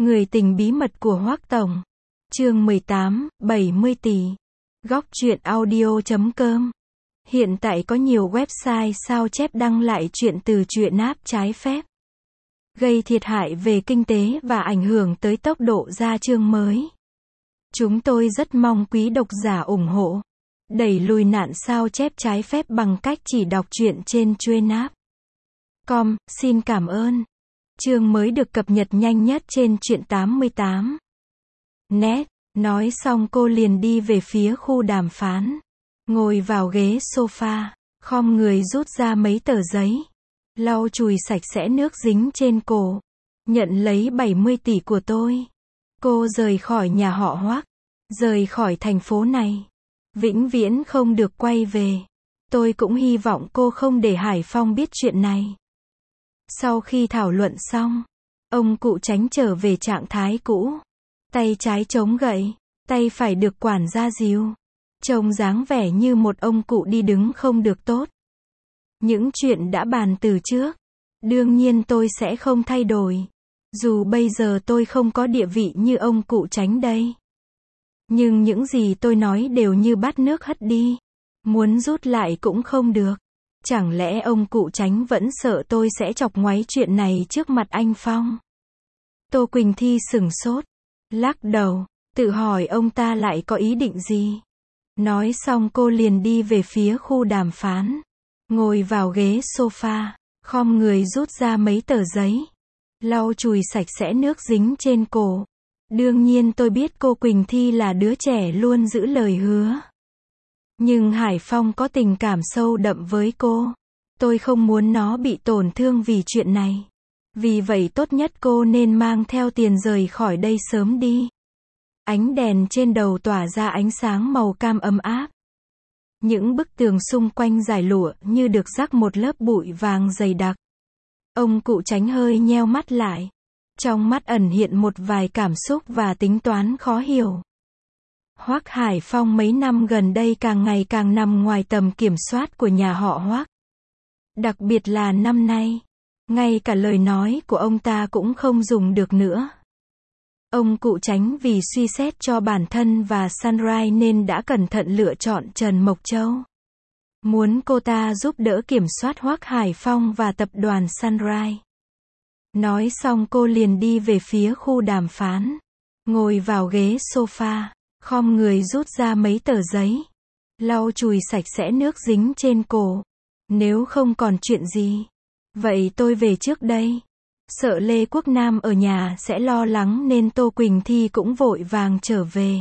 Người tình bí mật của Hoắc Tổng. Chương 18, 70 tỷ. Góc truyện audio.com. Hiện tại có nhiều website sao chép đăng lại chuyện từ truyện app trái phép, gây thiệt hại về kinh tế và ảnh hưởng tới tốc độ ra chương mới. Chúng tôi rất mong quý độc giả ủng hộ, đẩy lùi nạn sao chép trái phép bằng cách chỉ đọc truyện trên truyện.com. Xin cảm ơn. Chương mới được cập nhật nhanh nhất trên truyện 88. Net. Nói xong cô liền đi về phía khu đàm phán. Ngồi vào ghế sofa, khom người rút ra mấy tờ giấy, lau chùi sạch sẽ nước dính trên cổ. Nhận lấy 70 tỷ của tôi. Cô rời khỏi nhà họ Hoắc, rời khỏi thành phố này, vĩnh viễn không được quay về. Tôi cũng hy vọng cô không để Hải Phong biết chuyện này. Sau khi thảo luận xong, ông cụ Chánh trở về trạng thái cũ. Tay trái chống gậy, tay phải được quản gia dìu. Trông dáng vẻ như một ông cụ đi đứng không được tốt. Những chuyện đã bàn từ trước, đương nhiên tôi sẽ không thay đổi. Dù bây giờ tôi không có địa vị như ông cụ Chánh đây. Nhưng những gì tôi nói đều như bát nước hất đi. Muốn rút lại cũng không được. Chẳng lẽ ông cụ Chánh vẫn sợ tôi sẽ chọc ngoáy chuyện này trước mặt anh Phong? Tô Quỳnh Thi sửng sốt, lắc đầu, tự hỏi ông ta lại có ý định gì. Nói xong cô liền đi về phía khu đàm phán. Ngồi vào ghế sofa, khom người rút ra mấy tờ giấy, lau chùi sạch sẽ nước dính trên cổ. Đương nhiên tôi biết cô Quỳnh Thi là đứa trẻ luôn giữ lời hứa. Nhưng Hải Phong có tình cảm sâu đậm với cô. Tôi không muốn nó bị tổn thương vì chuyện này. Vì vậy tốt nhất cô nên mang theo tiền rời khỏi đây sớm đi. Ánh đèn trên đầu tỏa ra ánh sáng màu cam ấm áp. Những bức tường xung quanh giải lụa như được rắc một lớp bụi vàng dày đặc. Ông cụ Chánh hơi nheo mắt lại. Trong mắt ẩn hiện một vài cảm xúc và tính toán khó hiểu. Hoắc Hải Phong mấy năm gần đây càng ngày càng nằm ngoài tầm kiểm soát của nhà họ Hoắc. Đặc biệt là năm nay, ngay cả lời nói của ông ta cũng không dùng được nữa. Ông cụ Chánh vì suy xét cho bản thân và Sunrise nên đã cẩn thận lựa chọn Trần Mộc Châu. Muốn cô ta giúp đỡ kiểm soát Hoắc Hải Phong và tập đoàn Sunrise. Nói xong cô liền đi về phía khu đàm phán. Ngồi vào ghế sofa, khom người rút ra mấy tờ giấy, lau chùi sạch sẽ nước dính trên cổ. Nếu không còn chuyện gì, vậy tôi về trước đây. Sợ Lê Quốc Nam ở nhà sẽ lo lắng nên Tô Quỳnh Thi cũng vội vàng trở về.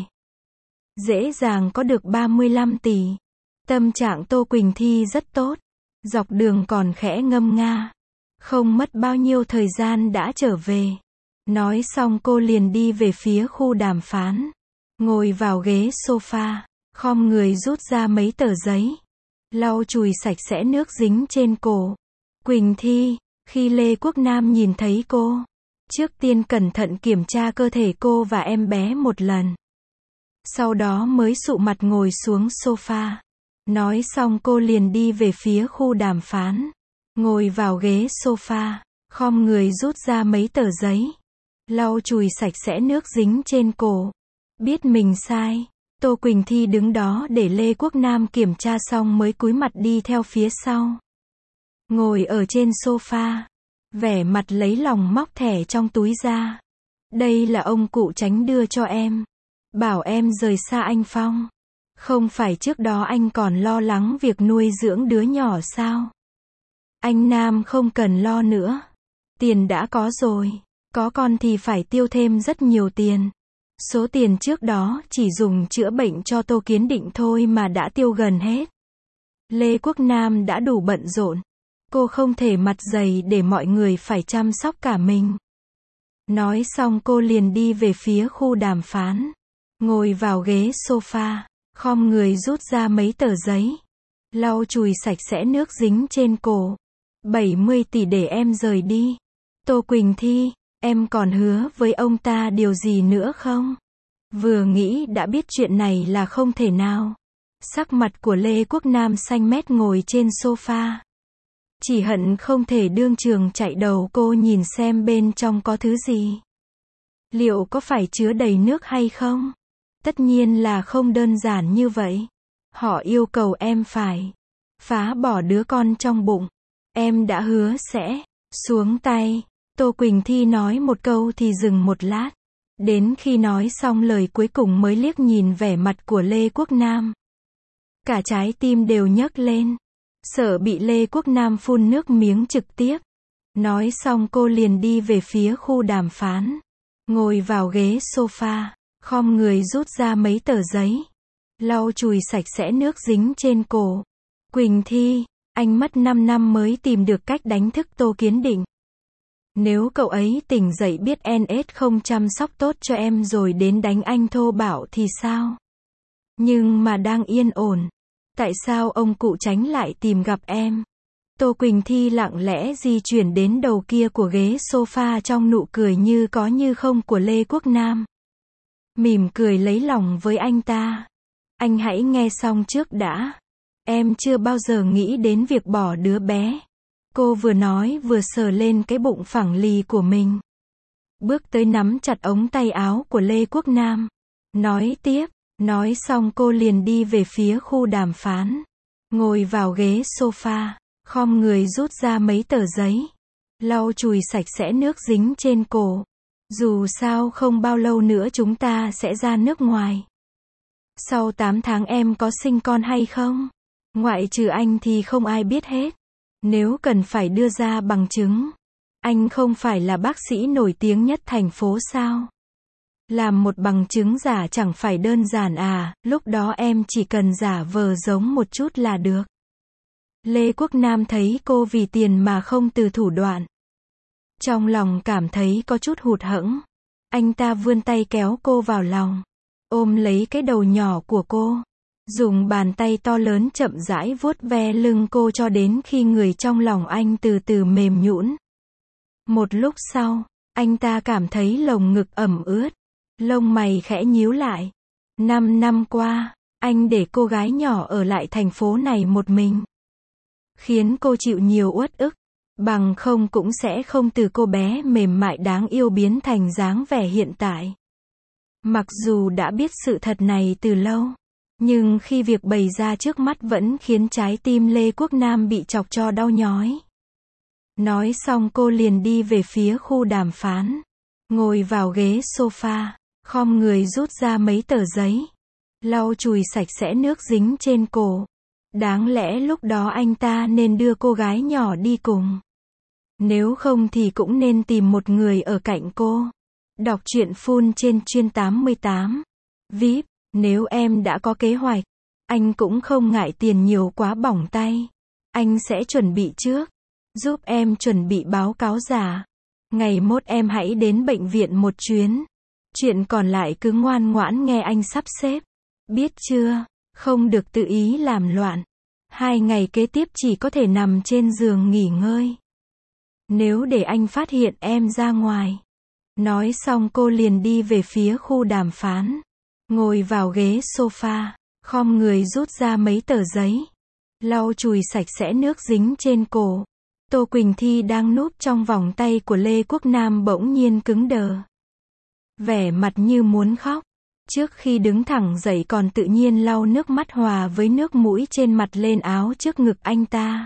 Dễ dàng có được 35 tỷ. Tâm trạng Tô Quỳnh Thi rất tốt. Dọc đường còn khẽ ngâm nga. Không mất bao nhiêu thời gian đã trở về. Nói xong cô liền đi về phía khu đàm phán. Ngồi vào ghế sofa, khom người rút ra mấy tờ giấy, lau chùi sạch sẽ nước dính trên cổ. Quỳnh Thi, khi Lê Quốc Nam nhìn thấy cô, trước tiên cẩn thận kiểm tra cơ thể cô và em bé một lần. Sau đó mới sụ mặt ngồi xuống sofa. Nói xong cô liền đi về phía khu đàm phán. Ngồi vào ghế sofa, khom người rút ra mấy tờ giấy, lau chùi sạch sẽ nước dính trên cổ. Biết mình sai, Tô Quỳnh Thi đứng đó để Lê Quốc Nam kiểm tra xong mới cúi mặt đi theo phía sau. Ngồi ở trên sofa, vẻ mặt lấy lòng móc thẻ trong túi ra. Đây là ông cụ Chánh đưa cho em. Bảo em rời xa anh Phong. Không phải trước đó anh còn lo lắng việc nuôi dưỡng đứa nhỏ sao? Anh Nam không cần lo nữa. Tiền đã có rồi. Có con thì phải tiêu thêm rất nhiều tiền. Số tiền trước đó chỉ dùng chữa bệnh cho Tô Kiến Định thôi mà đã tiêu gần hết. Lê Quốc Nam đã đủ bận rộn. Cô không thể mặt dày để mọi người phải chăm sóc cả mình. Nói xong cô liền đi về phía khu đàm phán. Ngồi vào ghế sofa, khom người rút ra mấy tờ giấy, lau chùi sạch sẽ nước dính trên cổ. 70 tỷ để em rời đi. Tô Quỳnh Thi, em còn hứa với ông ta điều gì nữa không? Vừa nghĩ đã biết chuyện này là không thể nào. Sắc mặt của Lê Quốc Nam xanh mét ngồi trên sofa. Chỉ hận không thể đương trường chạy đầu cô nhìn xem bên trong có thứ gì. Liệu có phải chứa đầy nước hay không? Tất nhiên là không đơn giản như vậy. Họ yêu cầu em phải phá bỏ đứa con trong bụng. Em đã hứa sẽ xuống tay. Tô Quỳnh Thi nói một câu thì dừng một lát. Đến khi nói xong lời cuối cùng mới liếc nhìn vẻ mặt của Lê Quốc Nam. Cả trái tim đều nhấc lên. Sợ bị Lê Quốc Nam phun nước miếng trực tiếp. Nói xong cô liền đi về phía khu đàm phán. Ngồi vào ghế sofa, khom người rút ra mấy tờ giấy. Lau chùi sạch sẽ nước dính trên cổ. Quỳnh Thi, anh mất 5 năm mới tìm được cách đánh thức Tô Kiến Định. Nếu cậu ấy tỉnh dậy biết NS không chăm sóc tốt cho em rồi đến đánh anh thô bạo thì sao? Nhưng mà đang yên ổn. Tại sao ông cụ Chánh lại tìm gặp em? Tô Quỳnh Thi lặng lẽ di chuyển đến đầu kia của ghế sofa trong nụ cười như có như không của Lê Quốc Nam. Mỉm cười lấy lòng với anh ta. Anh hãy nghe xong trước đã. Em chưa bao giờ nghĩ đến việc bỏ đứa bé. Cô vừa nói vừa sờ lên cái bụng phẳng lì của mình. Bước tới nắm chặt ống tay áo của Lê Quốc Nam. Nói tiếp. Nói xong cô liền đi về phía khu đàm phán. Ngồi vào ghế sofa. Khom người rút ra mấy tờ giấy. Lau chùi sạch sẽ nước dính trên cổ. Dù sao không bao lâu nữa chúng ta sẽ ra nước ngoài. Sau 8 tháng em có sinh con hay không? Ngoại trừ anh thì không ai biết hết. Nếu cần phải đưa ra bằng chứng. Anh không phải là bác sĩ nổi tiếng nhất thành phố sao? Làm một bằng chứng giả chẳng phải đơn giản à, lúc đó em chỉ cần giả vờ giống một chút là được. Lê Quốc Nam thấy cô vì tiền mà không từ thủ đoạn. Trong lòng cảm thấy có chút hụt hẫng. Anh ta vươn tay kéo cô vào lòng. Ôm lấy cái đầu nhỏ của cô. Dùng bàn tay to lớn chậm rãi vuốt ve lưng cô cho đến khi người trong lòng anh từ từ mềm nhũn. Một lúc sau, anh ta cảm thấy lồng ngực ẩm ướt. Lông mày khẽ nhíu lại. 5 năm qua, anh để cô gái nhỏ ở lại thành phố này một mình. Khiến cô chịu nhiều uất ức. Bằng không cũng sẽ không từ cô bé mềm mại đáng yêu biến thành dáng vẻ hiện tại. Mặc dù đã biết sự thật này từ lâu. Nhưng khi việc bày ra trước mắt vẫn khiến trái tim Lê Quốc Nam bị chọc cho đau nhói. Nói xong cô liền đi về phía khu đàm phán. Ngồi vào ghế sofa. Khom người rút ra mấy tờ giấy. Lau chùi sạch sẽ nước dính trên cổ. Đáng lẽ lúc đó anh ta nên đưa cô gái nhỏ đi cùng. Nếu không thì cũng nên tìm một người ở cạnh cô. Đọc truyện full trên Chuyên 88. VIP, nếu em đã có kế hoạch, anh cũng không ngại tiền nhiều quá bỏng tay. Anh sẽ chuẩn bị trước. Giúp em chuẩn bị báo cáo giả. Ngày mốt em hãy đến bệnh viện một chuyến. Chuyện còn lại cứ ngoan ngoãn nghe anh sắp xếp. Biết chưa? Không được tự ý làm loạn. 2 ngày kế tiếp chỉ có thể nằm trên giường nghỉ ngơi. Nếu để anh phát hiện em ra ngoài. Nói xong cô liền đi về phía khu đàm phán. Ngồi vào ghế sofa. Khom người rút ra mấy tờ giấy. Lau chùi sạch sẽ nước dính trên cổ. Tô Quỳnh Thi đang núp trong vòng tay của Lê Quốc Nam bỗng nhiên cứng đờ. Vẻ mặt như muốn khóc. Trước khi đứng thẳng dậy còn tự nhiên lau nước mắt hòa với nước mũi trên mặt lên áo trước ngực anh ta.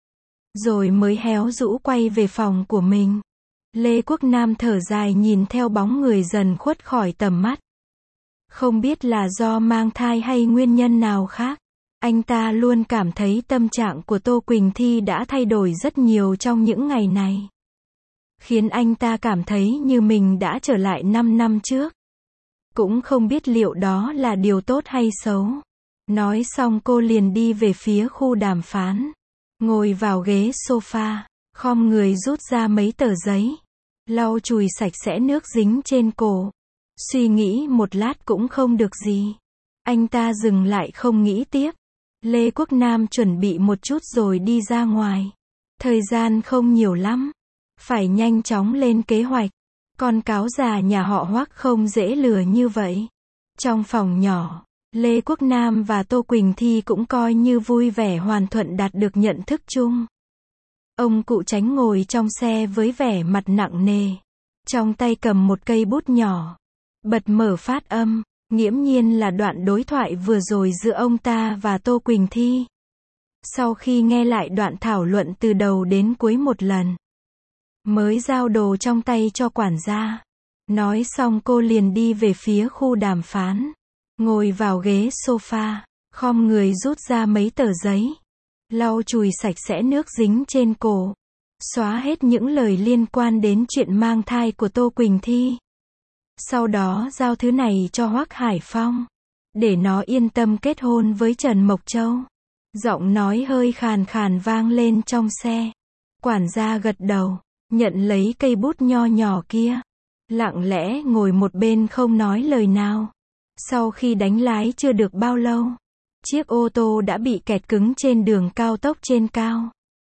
Rồi mới héo rũ quay về phòng của mình. Lê Quốc Nam thở dài nhìn theo bóng người dần khuất khỏi tầm mắt. Không biết là do mang thai hay nguyên nhân nào khác. Anh ta luôn cảm thấy tâm trạng của Tô Quỳnh Thi đã thay đổi rất nhiều trong những ngày này. Khiến anh ta cảm thấy như mình đã trở lại 5 năm trước. Cũng không biết liệu đó là điều tốt hay xấu. Nói xong cô liền đi về phía khu đàm phán. Ngồi vào ghế sofa. Khom người rút ra mấy tờ giấy. Lau chùi sạch sẽ nước dính trên cổ. Suy nghĩ một lát cũng không được gì. Anh ta dừng lại không nghĩ tiếp. Lê Quốc Nam chuẩn bị một chút rồi đi ra ngoài. Thời gian không nhiều lắm. Phải nhanh chóng lên kế hoạch. Con cáo già nhà họ Hoắc không dễ lừa như vậy. Trong phòng nhỏ, Lê Quốc Nam và Tô Quỳnh Thi cũng coi như vui vẻ hòa thuận đạt được nhận thức chung. Ông cụ Chánh ngồi trong xe với vẻ mặt nặng nề. trong tay cầm một cây bút nhỏ. Bật mở phát âm, nghiễm nhiên là đoạn đối thoại vừa rồi giữa ông ta và Tô Quỳnh Thi. Sau khi nghe lại đoạn thảo luận từ đầu đến cuối một lần, mới giao đồ trong tay cho quản gia. Nói xong cô liền đi về phía khu đàm phán. Ngồi vào ghế sofa, khom người rút ra mấy tờ giấy. Lau chùi sạch sẽ nước dính trên cổ. Xóa hết những lời liên quan đến chuyện mang thai của Tô Quỳnh Thi. Sau đó giao thứ này cho Hoắc Hải Phong, để nó yên tâm kết hôn với Trần Mộc Châu. Giọng nói hơi khàn khàn vang lên trong xe. Quản gia gật đầu, nhận lấy cây bút nho nhỏ kia. Lặng lẽ ngồi một bên không nói lời nào. Sau khi đánh lái chưa được bao lâu, chiếc ô tô đã bị kẹt cứng trên đường cao tốc trên cao.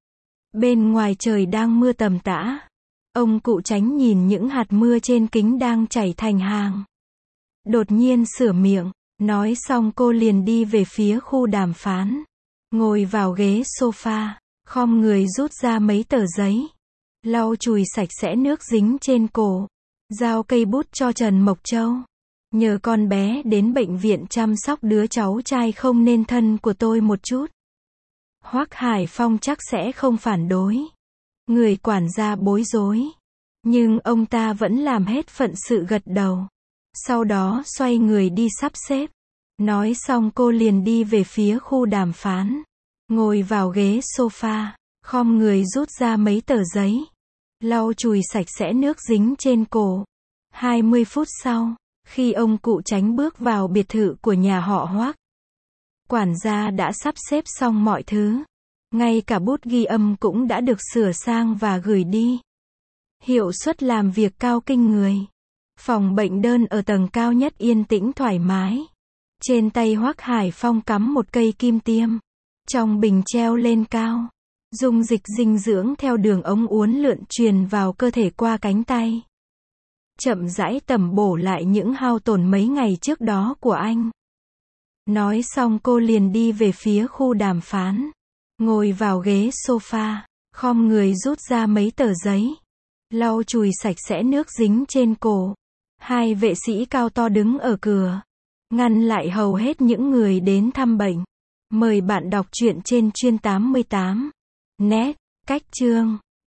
Bên ngoài trời đang mưa tầm tã. Ông cụ Chánh nhìn những hạt mưa trên kính đang chảy thành hàng. Đột nhiên sửa miệng, nói xong cô liền đi về phía khu đàm phán. Ngồi vào ghế sofa, khom người rút ra mấy tờ giấy. Lau chùi sạch sẽ nước dính trên cổ. Giao cây bút cho Trần Mộc Châu. Nhờ con bé đến bệnh viện chăm sóc đứa cháu trai không nên thân của tôi một chút. Hoắc Hải Phong chắc sẽ không phản đối. Người quản gia bối rối. Nhưng ông ta vẫn làm hết phận sự gật đầu. Sau đó xoay người đi sắp xếp. Nói xong cô liền đi về phía khu đàm phán. Ngồi vào ghế sofa, khom người rút ra mấy tờ giấy. Lau chùi sạch sẽ nước dính trên cổ. 20 phút sau, khi ông cụ Chánh bước vào biệt thự của nhà họ Hoắc, quản gia đã sắp xếp xong mọi thứ. Ngay cả bút ghi âm cũng đã được sửa sang và gửi đi. Hiệu suất làm việc cao kinh người. Phòng bệnh đơn ở tầng cao nhất yên tĩnh thoải mái. Trên tay Hoắc Hải Phong cắm một cây kim tiêm. Trong bình treo lên cao. Dung dịch dinh dưỡng theo đường ống uốn lượn truyền vào cơ thể qua cánh tay. Chậm rãi tẩm bổ lại những hao tổn mấy ngày trước đó của anh. Nói xong cô liền đi về phía khu đàm phán. Ngồi vào ghế sofa, khom người rút ra mấy tờ giấy. Lau chùi sạch sẽ nước dính trên cổ. Hai vệ sĩ cao to đứng ở cửa. Ngăn lại hầu hết những người đến thăm bệnh. Mời bạn đọc truyện trên Chuyên 88. Net, cách chương.